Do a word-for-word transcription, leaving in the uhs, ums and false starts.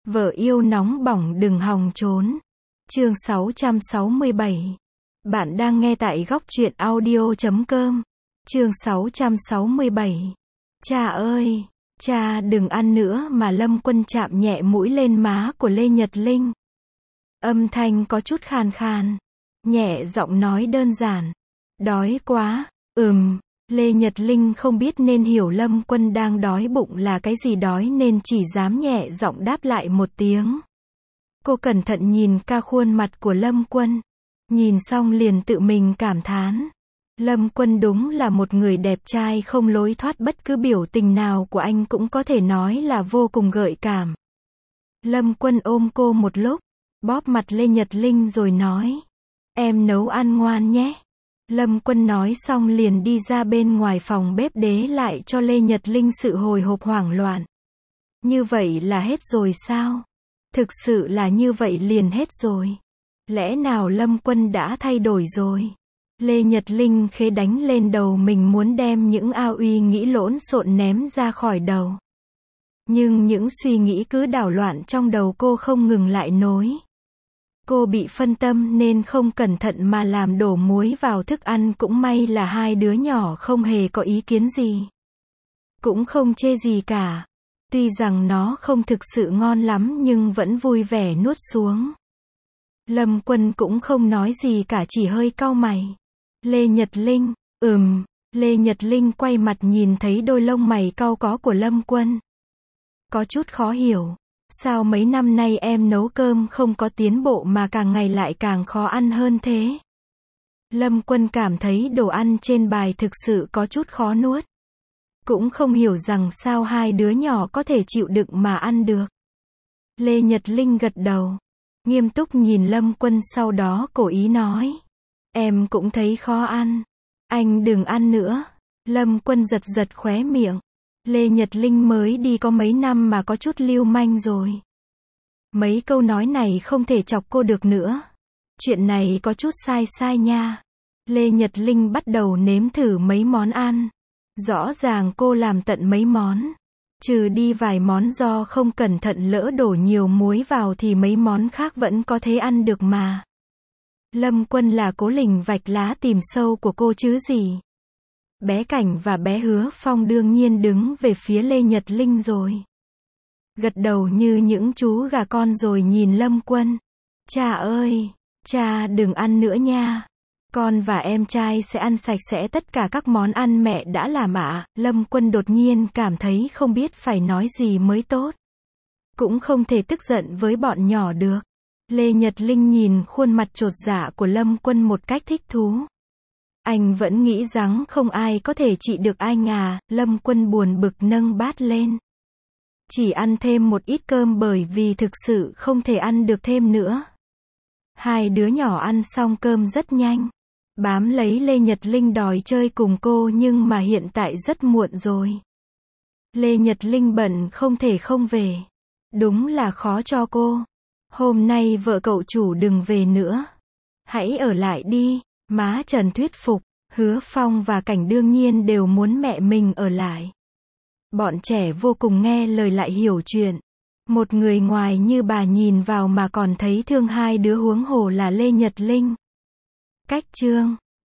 Vợ yêu nóng bỏng đừng hòng trốn. Chương sáu trăm sáu mươi bảy. Bạn đang nghe tại góc truyện audio chấm com. Chương sáu trăm sáu mươi bảy. Cha ơi, cha đừng ăn nữa mà Lâm Quân chạm nhẹ mũi lên má của Lê Nhật Linh. Âm thanh có chút khàn khàn. Nhẹ giọng nói đơn giản. Đói quá, ừm. Lê Nhật Linh không biết nên hiểu Lâm Quân đang đói bụng là cái gì đói nên chỉ dám nhẹ giọng đáp lại một tiếng. Cô cẩn thận nhìn ca khuôn mặt của Lâm Quân. Nhìn xong liền tự mình cảm thán. Lâm Quân đúng là một người đẹp trai không lối thoát, bất cứ biểu tình nào của anh cũng có thể nói là vô cùng gợi cảm. Lâm Quân ôm cô một lúc, bóp mặt Lê Nhật Linh rồi nói. Em nấu ăn ngoan nhé. Lâm Quân nói xong liền đi ra bên ngoài phòng bếp đế lại cho Lê Nhật Linh sự hồi hộp hoảng loạn. Như vậy là hết rồi sao? Thực sự là như vậy liền hết rồi. Lẽ nào Lâm Quân đã thay đổi rồi? Lê Nhật Linh khẽ đánh lên đầu mình muốn đem những ao uy nghĩ lộn xộn ném ra khỏi đầu. Nhưng những suy nghĩ cứ đảo loạn trong đầu cô không ngừng lại nối. Cô bị phân tâm nên không cẩn thận mà làm đổ muối vào thức ăn, cũng may là hai đứa nhỏ không hề có ý kiến gì. Cũng không chê gì cả. Tuy rằng nó không thực sự ngon lắm nhưng vẫn vui vẻ nuốt xuống. Lâm Quân cũng không nói gì cả, chỉ hơi cau mày. Lê Nhật Linh, ừm, Lê Nhật Linh quay mặt nhìn thấy đôi lông mày cau có của Lâm Quân. Có chút khó hiểu. Sao mấy năm nay em nấu cơm không có tiến bộ mà càng ngày lại càng khó ăn hơn thế? Lâm Quân cảm thấy đồ ăn trên bài thực sự có chút khó nuốt. Cũng không hiểu rằng sao hai đứa nhỏ có thể chịu đựng mà ăn được. Lê Nhật Linh gật đầu. Nghiêm túc nhìn Lâm Quân, sau đó cố ý nói. Em cũng thấy khó ăn. Anh đừng ăn nữa. Lâm Quân giật giật khóe miệng. Lê Nhật Linh mới đi có mấy năm mà có chút lưu manh rồi. Mấy câu nói này không thể chọc cô được nữa. Chuyện này có chút sai sai nha. Lê Nhật Linh bắt đầu nếm thử mấy món ăn. Rõ ràng cô làm tận mấy món. Trừ đi vài món do không cẩn thận lỡ đổ nhiều muối vào thì mấy món khác vẫn có thể ăn được mà. Lâm Quân là cố lình vạch lá tìm sâu của cô chứ gì. Bé Cảnh và bé Hứa Phong đương nhiên đứng về phía Lê Nhật Linh rồi. Gật đầu như những chú gà con rồi nhìn Lâm Quân. Cha ơi, cha đừng ăn nữa nha. Con và em trai sẽ ăn sạch sẽ tất cả các món ăn mẹ đã làm ạ. À. Lâm Quân đột nhiên cảm thấy không biết phải nói gì mới tốt. Cũng không thể tức giận với bọn nhỏ được. Lê Nhật Linh nhìn khuôn mặt chột dạ của Lâm Quân một cách thích thú. Anh vẫn nghĩ rằng không ai có thể trị được anh à. Lâm Quân buồn bực nâng bát lên. Chỉ ăn thêm một ít cơm bởi vì thực sự không thể ăn được thêm nữa. Hai đứa nhỏ ăn xong cơm rất nhanh. Bám lấy Lê Nhật Linh đòi chơi cùng cô nhưng mà hiện tại rất muộn rồi. Lê Nhật Linh bận không thể không về. Đúng là khó cho cô. Hôm nay vợ cậu chủ đừng về nữa. Hãy ở lại đi. Má Trần thuyết phục. Hứa Phong và Cảnh đương nhiên đều muốn mẹ mình ở lại. Bọn trẻ vô cùng nghe lời lại hiểu chuyện. Một người ngoài như bà nhìn vào mà còn thấy thương hai đứa, huống hồ là Lê Nhật Linh. Cách chương